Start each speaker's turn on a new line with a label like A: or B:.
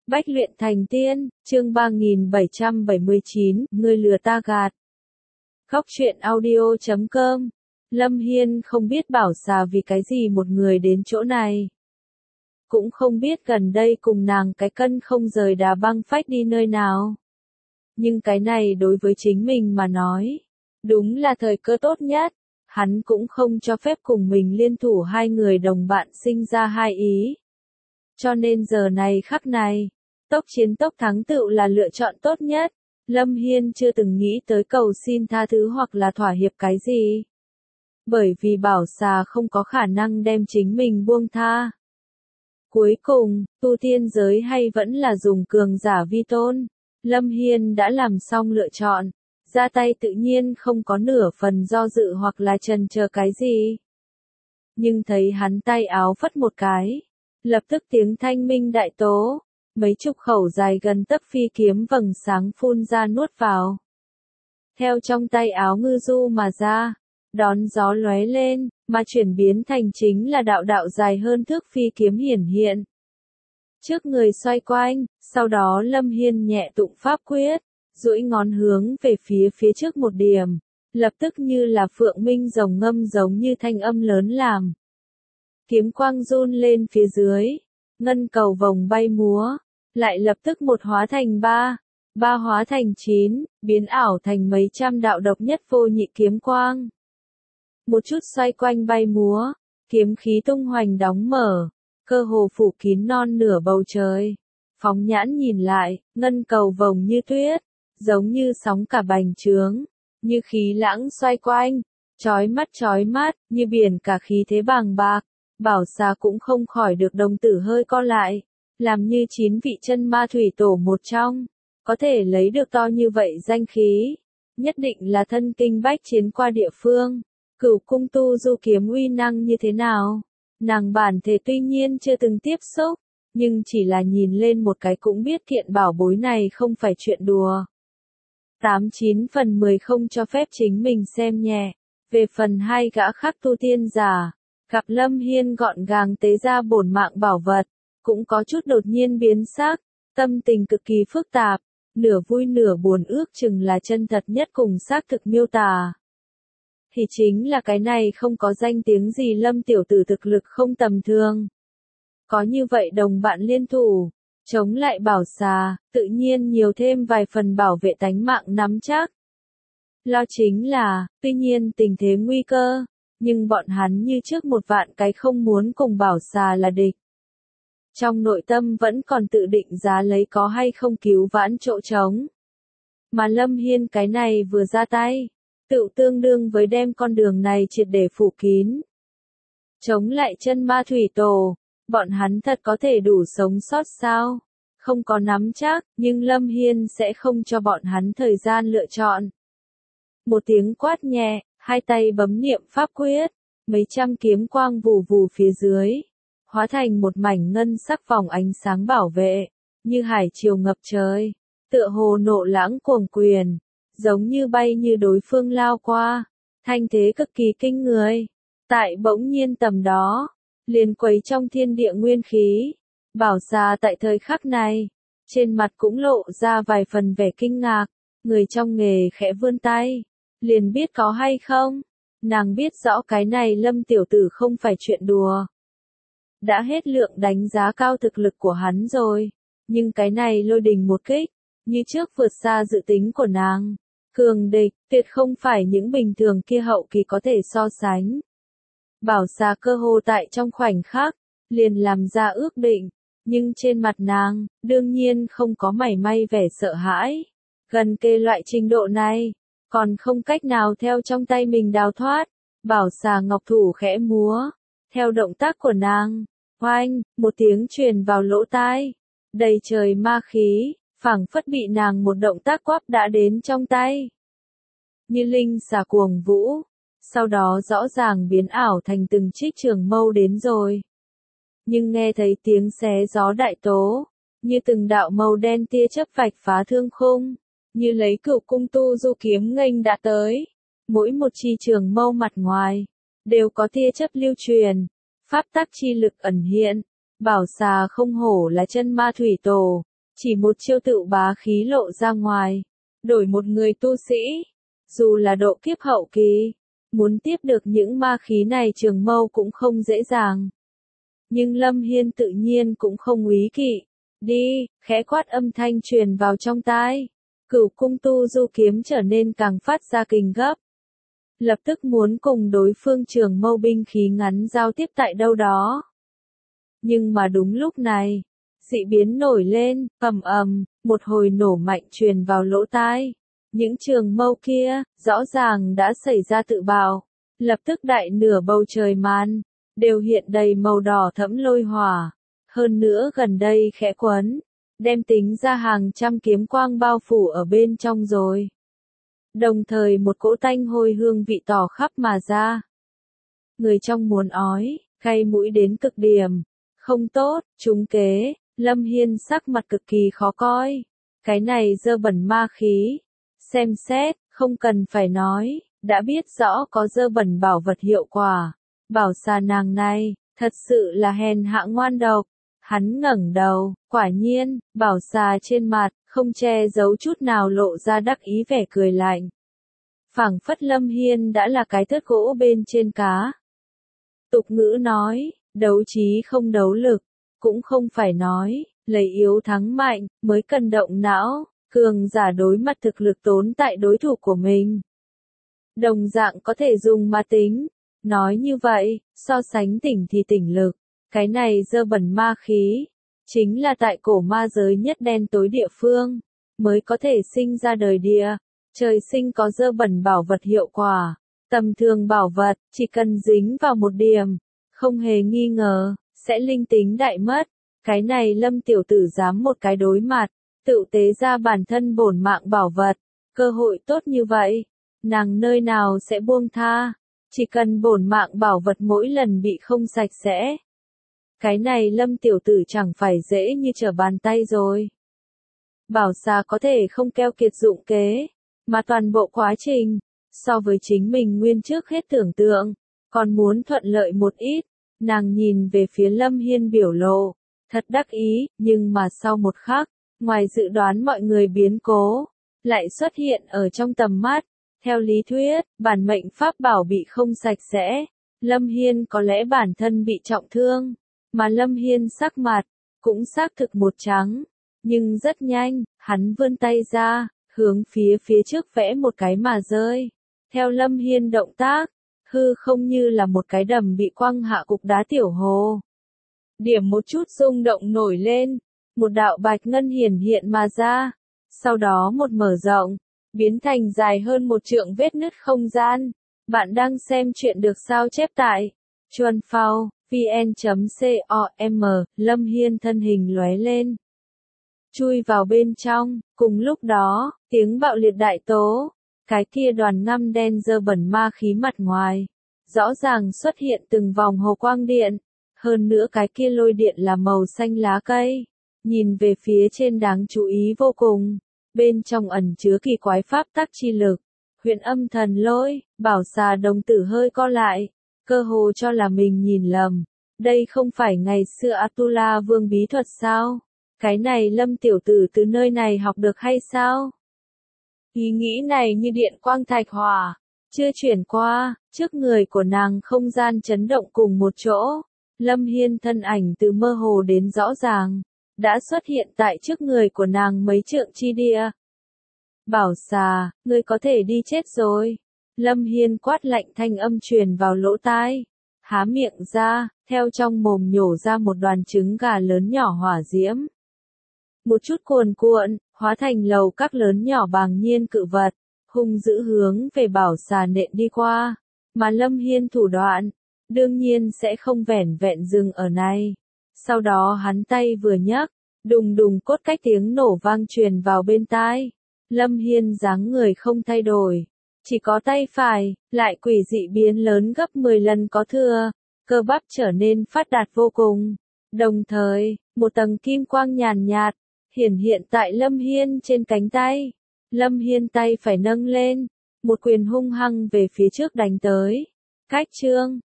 A: Bách luyện thành tiên, chương 3779, ngươi lừa ta gạt. Góc truyện audio.com. Lâm Hiên không biết bảo xà vì cái gì một người đến chỗ này. Cũng không biết gần đây cùng nàng cái cân không rời đá băng phách đi nơi nào. Nhưng cái này đối với chính mình mà nói, đúng là thời cơ tốt nhất. Hắn cũng không cho phép cùng mình liên thủ hai người đồng bạn sinh ra hai ý. Cho nên giờ này khắc này, tốc chiến tốc thắng tựu là lựa chọn tốt nhất. Lâm Hiên chưa từng nghĩ tới cầu xin tha thứ hoặc là thỏa hiệp cái gì. Bởi vì bảo xà không có khả năng đem chính mình buông tha. Cuối cùng, tu tiên giới hay vẫn là dùng cường giả vi tôn. Lâm Hiên đã làm xong lựa chọn. Ra tay tự nhiên không có nửa phần do dự hoặc là chần chờ cái gì. Nhưng thấy hắn tay áo phất một cái. Lập tức tiếng thanh minh đại tố. Mấy chục khẩu dài gần tấc phi kiếm vầng sáng phun ra nuốt vào. Theo trong tay áo ngư du mà ra, đón gió lóe lên, mà chuyển biến thành chính là đạo đạo dài hơn thước phi kiếm hiển hiện. Trước người xoay quanh, sau đó Lâm Hiên nhẹ tụng pháp quyết, duỗi ngón hướng về phía trước một điểm, lập tức như là phượng minh rồng ngâm giống như thanh âm lớn làm. Kiếm quang run lên phía dưới, ngân cầu vòng bay múa. Lại lập tức một hóa thành ba hóa thành 9, biến ảo thành mấy trăm đạo độc nhất vô nhị kiếm quang. Một chút xoay quanh bay múa, kiếm khí tung hoành đóng mở, cơ hồ phủ kín non nửa bầu trời. Phóng nhãn nhìn lại, ngân cầu vồng như tuyết, giống như sóng cả bành trướng, như khí lãng xoay quanh, chói mắt, như biển cả khí thế bàng bạc. Bảo xà cũng không khỏi được đồng tử hơi co lại. Làm như 9 vị chân ma thủy tổ một trong, có thể lấy được to như vậy danh khí, nhất định là thân kinh bách chiến qua địa phương. Cửu cung tu du kiếm uy năng như thế nào? Nàng bản thể tuy nhiên chưa từng tiếp xúc, nhưng chỉ là nhìn lên một cái cũng biết kiện bảo bối này không phải chuyện đùa. 89 phần 10 không cho phép chính mình xem nhẹ. Về phần hai gã khác tu tiên giả, gặp Lâm Hiên gọn gàng tế ra bổn mạng bảo vật. Cũng có chút đột nhiên biến sắc, tâm tình cực kỳ phức tạp, nửa vui nửa buồn ước chừng là chân thật nhất cùng xác thực miêu tả. Thì chính là cái này không có danh tiếng gì Lâm tiểu tử thực lực không tầm thường. Có như vậy đồng bạn liên thủ, chống lại bảo xà, tự nhiên nhiều thêm vài phần bảo vệ tánh mạng nắm chắc. Lo chính là, tuy nhiên tình thế nguy cơ, nhưng bọn hắn như trước một vạn cái không muốn cùng bảo xà là địch. Trong nội tâm vẫn còn tự định giá lấy có hay không cứu vãn chỗ trống. Mà Lâm Hiên cái này vừa ra tay, tự tương đương với đem con đường này triệt để phủ kín. Chống lại chân ma thủy tổ, bọn hắn thật có thể đủ sống sót sao? Không có nắm chắc, nhưng Lâm Hiên sẽ không cho bọn hắn thời gian lựa chọn. Một tiếng quát nhẹ, hai tay bấm niệm pháp quyết, mấy trăm kiếm quang vù vù phía dưới. Hóa thành một mảnh ngân sắc vòng ánh sáng bảo vệ, như hải triều ngập trời, tựa hồ nộ lãng cuồng quyền, giống như bay như đối phương lao qua, thanh thế cực kỳ kinh người. Tại bỗng nhiên tầm đó, liền quấy trong thiên địa nguyên khí, bảo xà tại thời khắc này, trên mặt cũng lộ ra vài phần vẻ kinh ngạc, người trong nghề khẽ vươn tay, liền biết có hay không, nàng biết rõ cái này Lâm tiểu tử không phải chuyện đùa. Đã hết lượng đánh giá cao thực lực của hắn rồi, nhưng cái này lôi đình một kích, như trước vượt xa dự tính của nàng. Cường địch, tuyệt không phải những bình thường kia hậu kỳ có thể so sánh. Bảo xà cơ hồ tại trong khoảnh khắc, liền làm ra ước định, nhưng trên mặt nàng, đương nhiên không có mảy may vẻ sợ hãi. Gần kề loại trình độ này, còn không cách nào theo trong tay mình đào thoát. Bảo xà ngọc thủ khẽ múa. Theo động tác của nàng, oanh, một tiếng truyền vào lỗ tai, đầy trời ma khí, phảng phất bị nàng một động tác quắp đã đến trong tay. Như linh xà cuồng vũ, sau đó rõ ràng biến ảo thành từng trích trường mâu đến rồi. Nhưng nghe thấy tiếng xé gió đại tố, như từng đạo màu đen tia chớp vạch phá thương khung, như lấy cửu cung tu du kiếm nghênh đã tới. Mỗi một chi trường mâu mặt ngoài đều có tia chớp lưu truyền, pháp tắc chi lực ẩn hiện. Bảo xà không hổ là chân ma thủy tổ, chỉ một chiêu tự bá khí lộ ra ngoài, đổi một người tu sĩ, dù là độ kiếp hậu kỳ, muốn tiếp được những ma khí này Trường Mâu cũng không dễ dàng. Nhưng Lâm Hiên tự nhiên cũng không úy kỵ, đi, khẽ quát âm thanh truyền vào trong tai, Cửu Cung Tu Du kiếm trở nên càng phát ra kình gấp. Lập tức muốn cùng đối phương Trường Mâu binh khí ngắn giao tiếp tại đâu đó. Nhưng mà đúng lúc này, dị biến nổi lên, ầm, một hồi nổ mạnh truyền vào lỗ tai. Những trường mâu kia, rõ ràng đã xảy ra tự bạo. Lập tức đại nửa bầu trời màn, đều hiện đầy màu đỏ thẫm lôi hỏa. Hơn nữa gần đây khẽ quấn, đem tính ra hàng trăm kiếm quang bao phủ ở bên trong rồi. Đồng thời một cỗ tanh hôi hương vị tỏ khắp mà ra. Người trong muốn ói, cay mũi đến cực điểm. Không tốt, trúng kế, Lâm Hiên sắc mặt cực kỳ khó coi. Cái này dơ bẩn ma khí. Xem xét, không cần phải nói, đã biết rõ có dơ bẩn bảo vật hiệu quả. Bảo xà nàng này, thật sự là hèn hạ ngoan độc. Hắn ngẩng đầu, quả nhiên, bảo xà trên mặt, không che giấu chút nào lộ ra đắc ý vẻ cười lạnh. Phảng phất Lâm Hiên đã là cái thớt gỗ bên trên cá. Tục ngữ nói, đấu trí không đấu lực, cũng không phải nói, lấy yếu thắng mạnh, mới cần động não, cường giả đối mặt thực lực tốn tại đối thủ của mình. Đồng dạng có thể dùng mà tính, nói như vậy, so sánh tỉnh thì tỉnh lực, cái này dơ bẩn ma khí, chính là tại cổ ma giới nhất đen tối địa phương, mới có thể sinh ra đời địa, trời sinh có dơ bẩn bảo vật hiệu quả, tầm thường bảo vật, chỉ cần dính vào một điểm, không hề nghi ngờ, sẽ linh tính đại mất. Cái này Lâm tiểu tử dám một cái đối mặt, tự tế ra bản thân bổn mạng bảo vật, cơ hội tốt như vậy, nàng nơi nào sẽ buông tha, chỉ cần bổn mạng bảo vật mỗi lần bị không sạch sẽ. Cái này Lâm tiểu tử chẳng phải dễ như trở bàn tay rồi. Bảo xà có thể không keo kiệt dụng kế, mà toàn bộ quá trình, so với chính mình nguyên trước hết tưởng tượng, còn muốn thuận lợi một ít. Nàng nhìn về phía Lâm Hiên biểu lộ, thật đắc ý, nhưng mà sau một khắc, ngoài dự đoán mọi người biến cố, lại xuất hiện ở trong tầm mắt. Theo lý thuyết, bản mệnh pháp bảo bị không sạch sẽ, Lâm Hiên có lẽ bản thân bị trọng thương, mà Lâm Hiên sắc mặt, cũng xác thực một trắng, nhưng rất nhanh, hắn vươn tay ra, hướng phía trước vẽ một cái mà rơi. Theo Lâm Hiên động tác, hư không như là một cái đầm bị quăng hạ cục đá tiểu hồ. Điểm một chút rung động nổi lên, một đạo bạch ngân hiển hiện mà ra, sau đó một mở rộng, biến thành dài hơn một trượng vết nứt không gian. Bạn đang xem chuyện được sao chép tại Chuan Phao, vn.com, Lâm Hiên thân hình lóe lên, chui vào bên trong, cùng lúc đó, tiếng bạo liệt đại tố. Cái kia đoàn ngăm đen dơ bẩn ma khí mặt ngoài, rõ ràng xuất hiện từng vòng hồ quang điện, hơn nữa cái kia lôi điện là màu xanh lá cây, nhìn về phía trên đáng chú ý vô cùng, bên trong ẩn chứa kỳ quái pháp tắc chi lực, Huyền Âm Thần Lôi. Bảo xà đồng tử hơi co lại, cơ hồ cho là mình nhìn lầm, đây không phải ngày xưa Atula Vương bí thuật sao? Cái này Lâm tiểu tử từ nơi này học được hay sao? Ý nghĩ này như điện quang thạch hỏa, chưa chuyển qua, trước người của nàng không gian chấn động cùng một chỗ. Lâm Hiên thân ảnh từ mơ hồ đến rõ ràng, đã xuất hiện tại trước người của nàng mấy trượng chi địa. Bảo xà, ngươi có thể đi chết rồi. Lâm Hiên quát lạnh thanh âm truyền vào lỗ tai. Há miệng ra, theo trong mồm nhổ ra một đoàn trứng gà lớn nhỏ hỏa diễm. Một chút cuồn cuộn, hóa thành lầu các lớn nhỏ bàng nhiên cự vật, hung dữ hướng về bảo xà nện đi qua. Mà Lâm Hiên thủ đoạn, đương nhiên sẽ không vẻn vẹn dừng ở này. Sau đó hắn tay vừa nhấc, đùng đùng cốt cách tiếng nổ vang truyền vào bên tai. Lâm Hiên dáng người không thay đổi, chỉ có tay phải, lại quỷ dị biến lớn gấp 10 lần có thừa, cơ bắp trở nên phát đạt vô cùng. Đồng thời, một tầng kim quang nhàn nhạt, hiển hiện tại Lâm Hiên trên cánh tay. Lâm Hiên tay phải nâng lên, một quyền hung hăng về phía trước đánh tới. Cách chương